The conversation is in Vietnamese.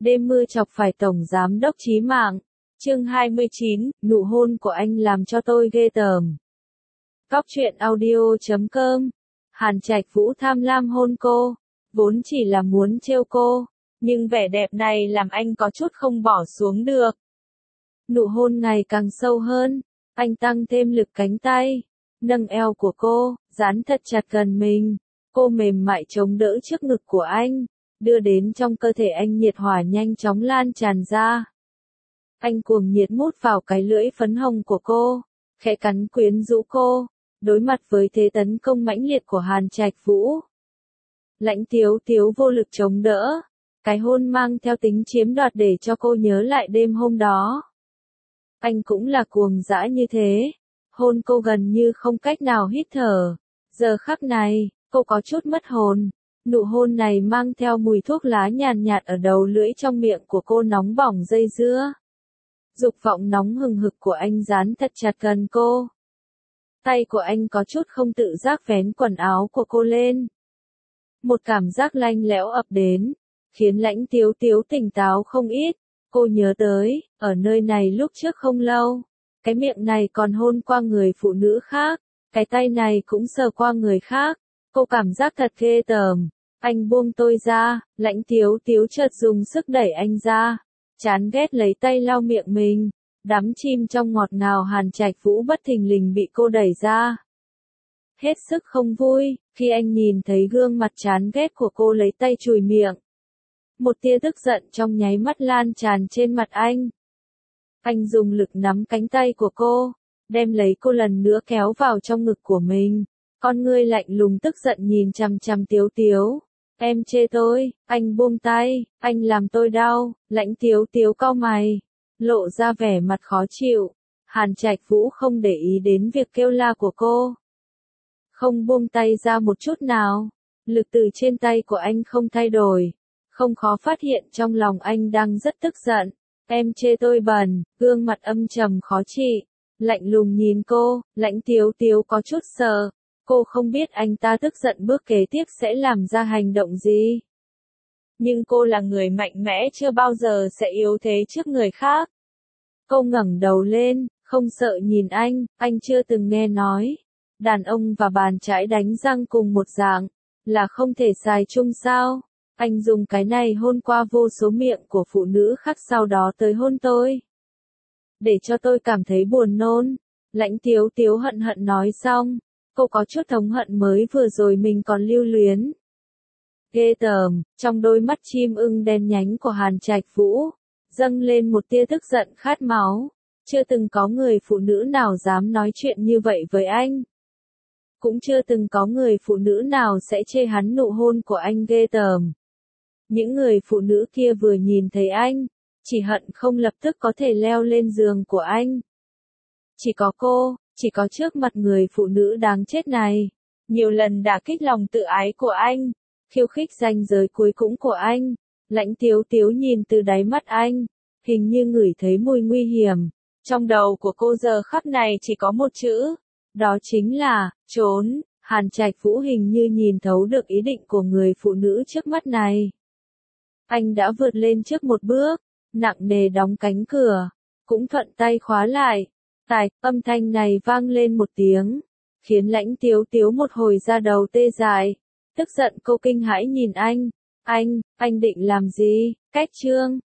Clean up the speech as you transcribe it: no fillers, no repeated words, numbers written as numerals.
Đêm mưa chọc phải Tổng Giám đốc chí mạng. Chương 29, nụ hôn của anh làm cho tôi ghê tởm. Cóc truyện audio.com. Hàn Trạch Vũ tham lam hôn cô, vốn chỉ là muốn trêu cô, nhưng vẻ đẹp này làm anh có chút không bỏ xuống được. Nụ hôn ngày càng sâu hơn, anh tăng thêm lực cánh tay, nâng eo của cô, dán thật chặt gần mình. Cô mềm mại chống đỡ trước ngực của anh, đưa đến trong cơ thể anh nhiệt hỏa nhanh chóng lan tràn ra. Anh cuồng nhiệt mút vào cái lưỡi phấn hồng của cô, khẽ cắn quyến rũ cô, đối mặt với thế tấn công mãnh liệt của Hàn Trạch Vũ. Lãnh Tiếu Tiếu vô lực chống đỡ, cái hôn mang theo tính chiếm đoạt để cho cô nhớ lại đêm hôm đó. Anh cũng là cuồng dã như thế, hôn cô gần như không cách nào hít thở. Giờ khắc này, cô có chút mất hồn. Nụ hôn này mang theo mùi thuốc lá nhàn nhạt ở đầu lưỡi, trong miệng của cô nóng bỏng dây dưa. Dục vọng nóng hừng hực của anh dán thật chặt gần cô. Tay của anh có chút không tự giác vén quần áo của cô lên. Một cảm giác lanh lẽo ập đến, khiến Lãnh Tiếu Tiếu tỉnh táo không ít. Cô nhớ tới, ở nơi này lúc trước không lâu, cái miệng này còn hôn qua người phụ nữ khác, cái tay này cũng sờ qua người khác. Cô cảm giác thật ghê tởm. Anh buông tôi ra, Lãnh Tiếu Tiếu chợt dùng sức đẩy anh ra, chán ghét lấy tay lau miệng mình. Đắm chìm trong ngọt ngào, Hàn Trạch Vũ bất thình lình bị cô đẩy ra. Hết sức không vui, khi anh nhìn thấy gương mặt chán ghét của cô lấy tay chùi miệng. Một tia tức giận trong nháy mắt lan tràn trên mặt anh. Anh dùng lực nắm cánh tay của cô, đem lấy cô lần nữa kéo vào trong ngực của mình. Con ngươi lạnh lùng tức giận nhìn chằm chằm Tiếu Tiếu. Em chê tôi, anh buông tay, anh làm tôi đau. Lãnh Tiếu Tiếu cau mày, lộ ra vẻ mặt khó chịu. Hàn Trạch Vũ không để ý đến việc kêu la của cô, không buông tay ra một chút nào. Lực từ trên tay của anh không thay đổi, không khó phát hiện trong lòng anh đang rất tức giận. Em chê tôi bẩn, gương mặt âm trầm khó trị, lạnh lùng nhìn cô. Lãnh Tiếu Tiếu có chút sợ. Cô không biết anh ta tức giận bước kế tiếp sẽ làm ra hành động gì. Nhưng cô là người mạnh mẽ, chưa bao giờ sẽ yếu thế trước người khác. Cô ngẩng đầu lên, không sợ nhìn anh chưa từng nghe nói. Đàn ông và bàn chải đánh răng cùng một dạng, là không thể xài chung sao? Anh dùng cái này hôn qua vô số miệng của phụ nữ khác, sau đó tới hôn tôi, để cho tôi cảm thấy buồn nôn. Lãnh Tiếu Tiếu hận hận nói xong. Cô có chút thống hận mới vừa rồi mình còn lưu luyến. Ghê tởm, trong đôi mắt chim ưng đen nhánh của Hàn Trạch Vũ, dâng lên một tia tức giận khát máu. Chưa từng có người phụ nữ nào dám nói chuyện như vậy với anh. Cũng chưa từng có người phụ nữ nào sẽ chê hắn nụ hôn của anh ghê tởm. Những người phụ nữ kia vừa nhìn thấy anh, chỉ hận không lập tức có thể leo lên giường của anh. Chỉ có cô, chỉ có trước mặt người phụ nữ đáng chết này, nhiều lần đả kích lòng tự ái của anh, khiêu khích ranh giới cuối cùng của anh. Lãnh Tiếu Tiếu nhìn từ đáy mắt anh, hình như ngửi thấy mùi nguy hiểm. Trong đầu của cô giờ khắc này chỉ có một chữ, đó chính là trốn. Hàn Trạch Vũ hình như nhìn thấu được ý định của người phụ nữ trước mắt này. Anh đã vượt lên trước một bước, nặng nề đóng cánh cửa, cũng thuận tay khóa lại. Âm thanh này vang lên một tiếng, khiến Lãnh Tiếu Tiếu một hồi da đầu tê dại. Tức giận cô kinh hãi nhìn anh định làm gì? Cách chương